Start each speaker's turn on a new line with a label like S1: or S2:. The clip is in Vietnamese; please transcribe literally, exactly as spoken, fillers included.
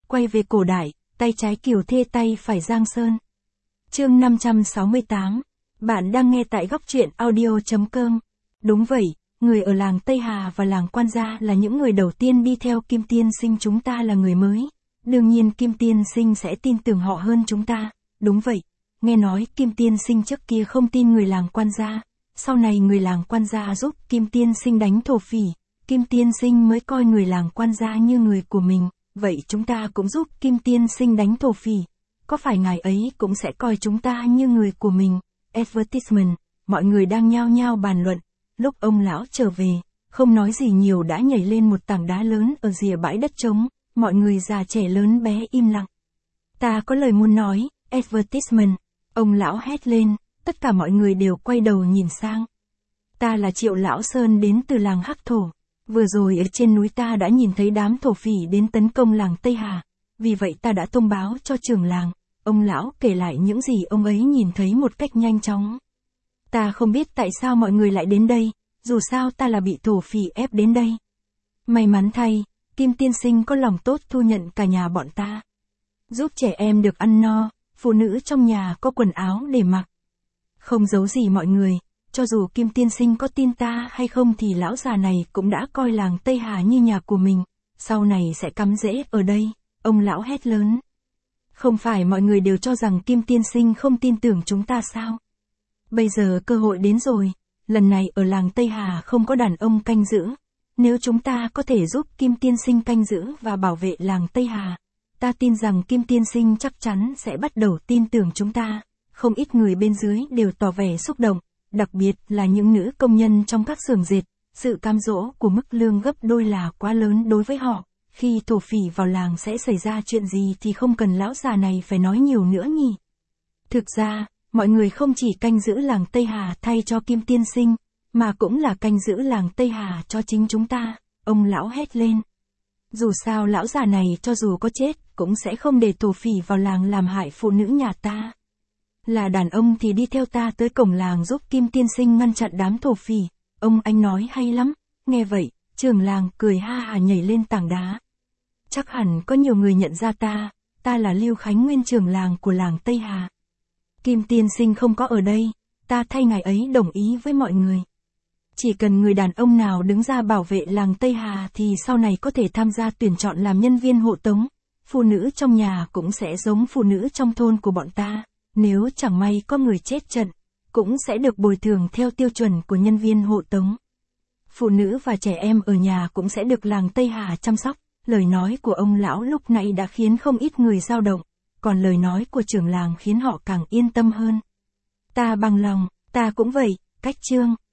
S1: quay về cổ đại, tay trái Kiều Thê tay phải Giang Sơn. Chương năm trăm sáu mươi tám. Bạn đang nghe tại góc truyện audio chấm com. Đúng vậy, người ở làng Tây Hà và làng Quan Gia là những người đầu tiên đi theo Kim Tiên Sinh, chúng ta là người mới. Đương nhiên Kim Tiên Sinh sẽ tin tưởng họ hơn chúng ta. Đúng vậy, nghe nói Kim Tiên Sinh trước kia không tin người làng Quan Gia. Sau này người làng Quan Gia giúp Kim Tiên Sinh đánh thổ phỉ, Kim Tiên Sinh mới coi người làng Quan Gia như người của mình. Vậy chúng ta cũng giúp Kim Tiên Sinh đánh thổ phỉ. Có phải ngài ấy cũng sẽ coi chúng ta như người của mình? Advertisement, mọi người đang nhao nhao bàn luận. Lúc ông lão trở về, không nói gì nhiều đã nhảy lên một tảng đá lớn ở rìa bãi đất trống, mọi người già trẻ lớn bé im lặng. Ta có lời muốn nói, advertisement, ông lão hét lên, tất cả mọi người đều quay đầu nhìn sang. Ta là Triệu Lão Sơn đến từ làng Hắc Thổ. Vừa rồi ở trên núi ta đã nhìn thấy đám thổ phỉ đến tấn công làng Tây Hà, vì vậy ta đã thông báo cho trưởng làng. Ông lão kể lại những gì ông ấy nhìn thấy một cách nhanh chóng. Ta không biết tại sao mọi người lại đến đây, dù sao ta là bị thổ phỉ ép đến đây. May mắn thay, Kim Tiên Sinh có lòng tốt thu nhận cả nhà bọn ta. Giúp trẻ em được ăn no, phụ nữ trong nhà có quần áo để mặc. Không giấu gì mọi người, cho dù Kim Tiên Sinh có tin ta hay không thì lão già này cũng đã coi làng Tây Hà như nhà của mình, sau này sẽ cắm rễ ở đây, ông lão hét lớn. Không phải mọi người đều cho rằng Kim Tiên Sinh không tin tưởng chúng ta sao? Bây giờ cơ hội đến rồi, lần này ở làng Tây Hà không có đàn ông canh giữ. Nếu chúng ta có thể giúp Kim Tiên Sinh canh giữ và bảo vệ làng Tây Hà, ta tin rằng Kim Tiên Sinh chắc chắn sẽ bắt đầu tin tưởng chúng ta. Không ít người bên dưới đều tỏ vẻ xúc động, đặc biệt là những nữ công nhân trong các xưởng dệt. Sự cám dỗ của mức lương gấp đôi là quá lớn đối với họ. Khi thổ phỉ vào làng sẽ xảy ra chuyện gì thì không cần lão già này phải nói nhiều nữa nhỉ. Thực ra, mọi người không chỉ canh giữ làng Tây Hà thay cho Kim Tiên Sinh, mà cũng là canh giữ làng Tây Hà cho chính chúng ta, ông lão hét lên. Dù sao lão già này cho dù có chết, cũng sẽ không để thổ phỉ vào làng làm hại phụ nữ nhà ta. Là đàn ông thì đi theo ta tới cổng làng giúp Kim Tiên Sinh ngăn chặn đám thổ phỉ, ông anh nói hay lắm. Nghe vậy, trưởng làng cười ha hả nhảy lên tảng đá. Chắc hẳn có nhiều người nhận ra ta, ta là Lưu Khánh Nguyên, trưởng làng của làng Tây Hà. Kim Tiên Sinh không có ở đây, ta thay ngài ấy đồng ý với mọi người. Chỉ cần người đàn ông nào đứng ra bảo vệ làng Tây Hà thì sau này có thể tham gia tuyển chọn làm nhân viên hộ tống. Phụ nữ trong nhà cũng sẽ giống phụ nữ trong thôn của bọn ta. Nếu chẳng may có người chết trận, cũng sẽ được bồi thường theo tiêu chuẩn của nhân viên hộ tống. Phụ nữ và trẻ em ở nhà cũng sẽ được làng Tây Hà chăm sóc. Lời nói của ông lão lúc nãy đã khiến không ít người dao động, còn lời nói của trưởng làng khiến họ càng yên tâm hơn. Ta bằng lòng, ta cũng vậy, cách chương.